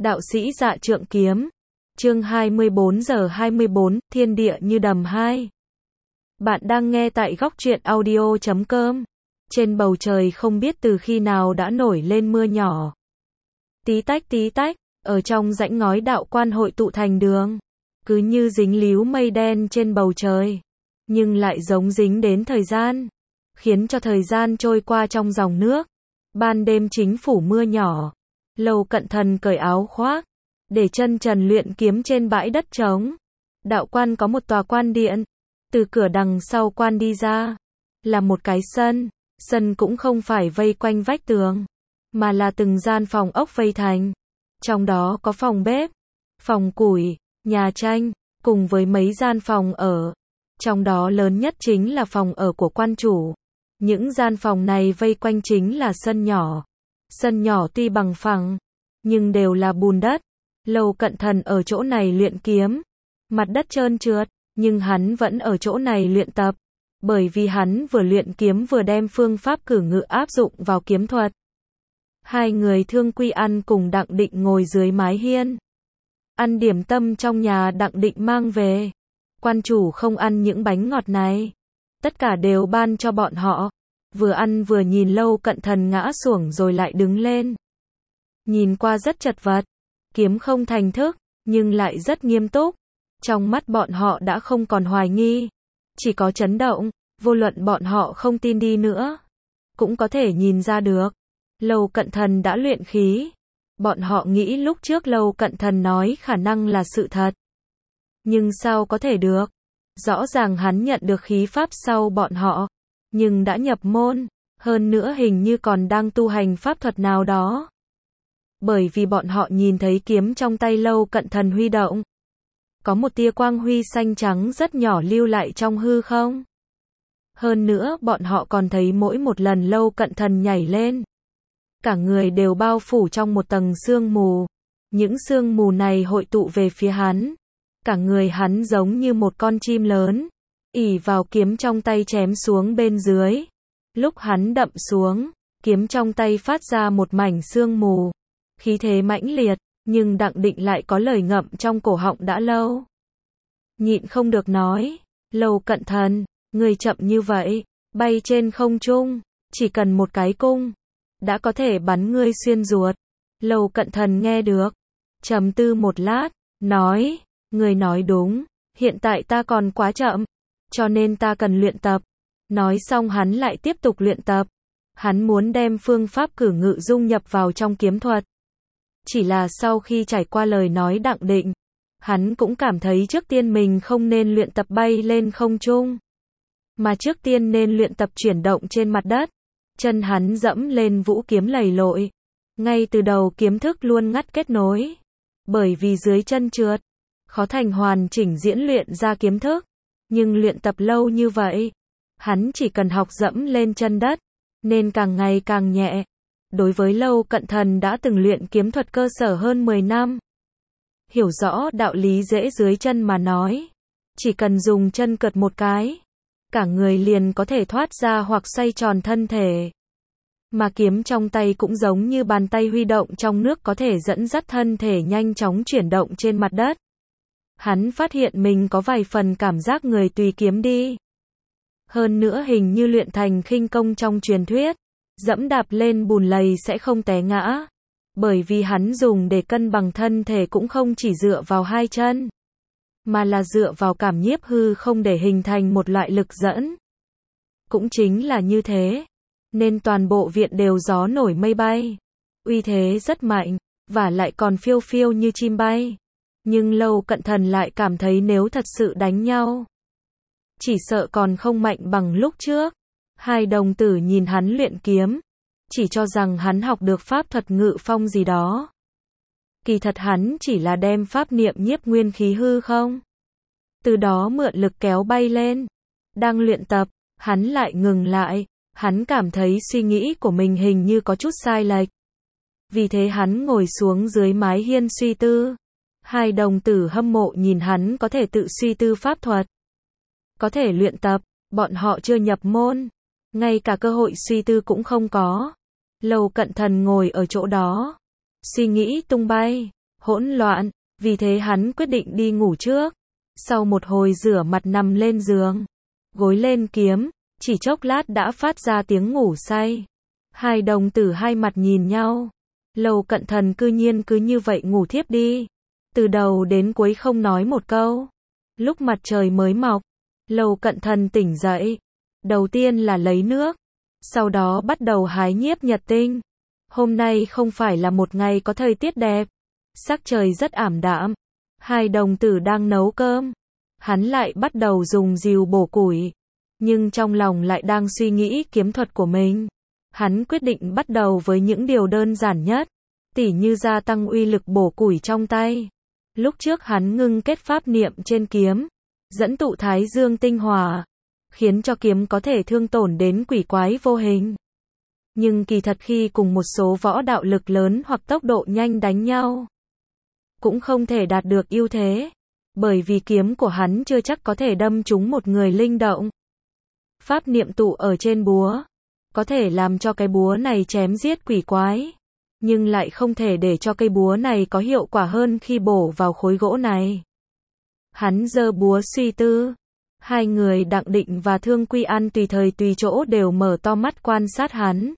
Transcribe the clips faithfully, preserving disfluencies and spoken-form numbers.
Đạo sĩ Dạ Trượng Kiếm. Chương hai mươi bốn giờ hai mươi bốn, Thiên địa như đầm hai. Bạn đang nghe tại góc truyện audio chấm com. Trên bầu trời không biết từ khi nào đã nổi lên mưa nhỏ. Tí tách tí tách, ở trong rãnh ngói đạo quan hội tụ thành đường. Cứ như dính líu mây đen trên bầu trời. Nhưng lại giống dính đến thời gian. Khiến cho thời gian trôi qua trong dòng nước. Ban đêm chính phủ mưa nhỏ. Lâu Cận Thần cởi áo khoác, để chân trần luyện kiếm trên bãi đất trống. Đạo quan có một tòa quan điện. Từ cửa đằng sau quan đi ra, là một cái sân. Sân cũng không phải vây quanh vách tường, mà là từng gian phòng ốc vây thành. Trong đó có phòng bếp, phòng củi, nhà tranh, cùng với mấy gian phòng ở. Trong đó lớn nhất chính là phòng ở của quan chủ. Những gian phòng này vây quanh chính là sân nhỏ. Sân nhỏ tuy bằng phẳng, nhưng đều là bùn đất. Lâu Cận Thần ở chỗ này luyện kiếm. Mặt đất trơn trượt, nhưng hắn vẫn ở chỗ này luyện tập. Bởi vì hắn vừa luyện kiếm vừa đem phương pháp cử ngự áp dụng vào kiếm thuật. Hai người Thương Quy Ăn cùng Đặng Định ngồi dưới mái hiên. Ăn điểm tâm trong nhà Đặng Định mang về. Quan chủ không ăn những bánh ngọt này. Tất cả đều ban cho bọn họ. Vừa ăn vừa nhìn Lâu Cận Thần ngã xuồng rồi lại đứng lên. Nhìn qua rất chật vật. Kiếm không thành thức, nhưng lại rất nghiêm túc. Trong mắt bọn họ đã không còn hoài nghi. Chỉ có chấn động, vô luận bọn họ không tin đi nữa. Cũng có thể nhìn ra được. Lâu Cận Thần đã luyện khí. Bọn họ nghĩ lúc trước Lâu Cận Thần nói khả năng là sự thật. Nhưng sao có thể được? Rõ ràng hắn nhận được khí pháp sau bọn họ. Nhưng đã nhập môn. Hơn nữa hình như còn đang tu hành pháp thuật nào đó. Bởi vì bọn họ nhìn thấy kiếm trong tay Lâu Cận Thần huy động. Có một tia quang huy xanh trắng rất nhỏ lưu lại trong hư không. Hơn nữa bọn họ còn thấy mỗi một lần Lâu Cận Thần nhảy lên. Cả người đều bao phủ trong một tầng sương mù. Những sương mù này hội tụ về phía hắn. Cả người hắn giống như một con chim lớn. ỷ vào kiếm trong tay chém xuống bên dưới. Lúc hắn đậm xuống, kiếm trong tay phát ra một mảnh sương mù. Khí thế mãnh liệt, nhưng Đặng Định lại có lời ngậm trong cổ họng đã lâu. Nhịn không được nói, Lâu Cận Thần, người chậm như vậy, bay trên không trung, chỉ cần một cái cung, đã có thể bắn ngươi xuyên ruột. Lâu Cận Thần nghe được, trầm tư một lát, nói, người nói đúng, hiện tại ta còn quá chậm, cho nên ta cần luyện tập. Nói xong hắn lại tiếp tục luyện tập. Hắn muốn đem phương pháp cử ngự dung nhập vào trong kiếm thuật. Chỉ là sau khi trải qua lời nói Đặng Định, hắn cũng cảm thấy trước tiên mình không nên luyện tập bay lên không trung, mà trước tiên nên luyện tập chuyển động trên mặt đất. Chân hắn dẫm lên vũ kiếm lầy lội. Ngay từ đầu kiếm thức luôn ngắt kết nối. Bởi vì dưới chân trượt, khó thành hoàn chỉnh diễn luyện ra kiếm thức. Nhưng luyện tập lâu như vậy, hắn chỉ cần học dẫm lên chân đất, nên càng ngày càng nhẹ. Đối với Lâu Cận Thần đã từng luyện kiếm thuật cơ sở hơn mười năm. Hiểu rõ đạo lý dễ dưới chân mà nói. Chỉ cần dùng chân cật một cái, cả người liền có thể thoát ra hoặc xoay tròn thân thể. Mà kiếm trong tay cũng giống như bàn tay huy động trong nước có thể dẫn dắt thân thể nhanh chóng chuyển động trên mặt đất. Hắn phát hiện mình có vài phần cảm giác người tùy kiếm đi. Hơn nữa hình như luyện thành khinh công trong truyền thuyết. Dẫm đạp lên bùn lầy sẽ không té ngã. Bởi vì hắn dùng để cân bằng thân thể cũng không chỉ dựa vào hai chân, mà là dựa vào cảm nhiếp hư không để hình thành một loại lực dẫn. Cũng chính là như thế, nên toàn bộ viện đều gió nổi mây bay. Uy thế rất mạnh, và lại còn phiêu phiêu như chim bay. Nhưng Lâu Cận Thần lại cảm thấy nếu thật sự đánh nhau, chỉ sợ còn không mạnh bằng lúc trước. Hai đồng tử nhìn hắn luyện kiếm, chỉ cho rằng hắn học được pháp thuật ngự phong gì đó. Kỳ thật hắn chỉ là đem pháp niệm nhiếp nguyên khí hư không. Từ đó mượn lực kéo bay lên. Đang luyện tập, hắn lại ngừng lại. Hắn cảm thấy suy nghĩ của mình hình như có chút sai lệch. Vì thế hắn ngồi xuống dưới mái hiên suy tư. Hai đồng tử hâm mộ nhìn hắn có thể tự suy tư pháp thuật, có thể luyện tập. Bọn họ chưa nhập môn, ngay cả cơ hội suy tư cũng không có. Lâu Cận Thần ngồi ở chỗ đó, suy nghĩ tung bay. hỗn loạn, vì thế hắn quyết định đi ngủ trước. Sau một hồi rửa mặt nằm lên giường, gối lên kiếm, chỉ chốc lát đã phát ra tiếng ngủ say. Hai đồng tử hai mặt nhìn nhau. Lâu Cận Thần cư nhiên cứ như vậy ngủ thiếp đi. Từ đầu đến cuối không nói một câu. Lúc mặt trời mới mọc, Lâu Cận Thần tỉnh dậy. Đầu tiên là lấy nước, sau đó bắt đầu hái nhiếp nhật tinh. Hôm nay không phải là một ngày có thời tiết đẹp. Sắc trời rất ảm đạm. Hai đồng tử đang nấu cơm. Hắn lại bắt đầu dùng rìu bổ củi. Nhưng trong lòng lại đang suy nghĩ kiếm thuật của mình. Hắn quyết định bắt đầu với những điều đơn giản nhất, tỉ như gia tăng uy lực bổ củi trong tay. Lúc trước hắn ngưng kết pháp niệm trên kiếm, dẫn tụ thái dương tinh hỏa, khiến cho kiếm có thể thương tổn đến quỷ quái vô hình. Nhưng kỳ thật khi cùng một số võ đạo lực lớn hoặc tốc độ nhanh đánh nhau, cũng không thể đạt được ưu thế, bởi vì kiếm của hắn chưa chắc có thể đâm trúng một người linh động. Pháp niệm tụ ở trên búa, có thể làm cho cái búa này chém giết quỷ quái, nhưng lại không thể để cho cây búa này có hiệu quả hơn khi bổ vào khối gỗ này. Hắn giơ búa suy tư. Hai người Đặng Định và Thương Quy An tùy thời tùy chỗ đều mở to mắt quan sát hắn.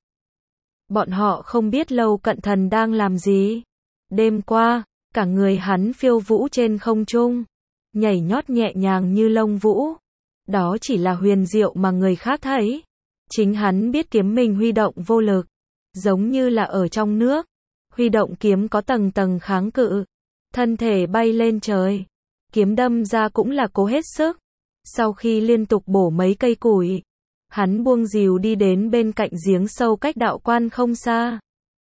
Bọn họ không biết Lâu Cận Thần đang làm gì. Đêm qua, cả người hắn phiêu vũ trên không trung, nhảy nhót nhẹ nhàng như lông vũ. Đó chỉ là huyền diệu mà người khác thấy. Chính hắn biết kiếm mình huy động vô lực, giống như là ở trong nước. Huy động kiếm có tầng tầng kháng cự, thân thể bay lên trời. Kiếm đâm ra cũng là cố hết sức. Sau khi liên tục bổ mấy cây củi, hắn buông rìu đi đến bên cạnh giếng sâu cách đạo quan không xa.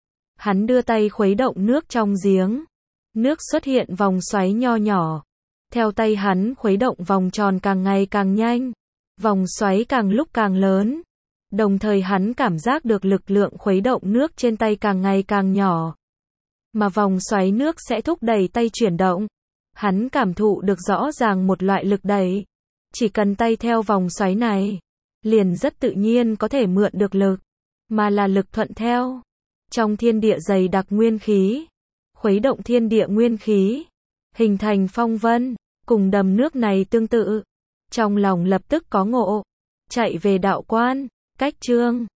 Hắn đưa tay khuấy động nước trong giếng. Nước xuất hiện vòng xoáy nho nhỏ. Theo tay hắn khuấy động vòng tròn càng ngày càng nhanh. Vòng xoáy càng lúc càng lớn. Đồng thời hắn cảm giác được lực lượng khuấy động nước trên tay càng ngày càng nhỏ. Mà vòng xoáy nước sẽ thúc đẩy tay chuyển động. Hắn cảm thụ được rõ ràng một loại lực đẩy. Chỉ cần tay theo vòng xoáy này, liền rất tự nhiên có thể mượn được lực, mà là lực thuận theo. Trong thiên địa dày đặc nguyên khí, khuấy động thiên địa nguyên khí, hình thành phong vân, cùng đầm nước này tương tự. Trong lòng lập tức có ngộ, chạy về đạo quan, cách chương.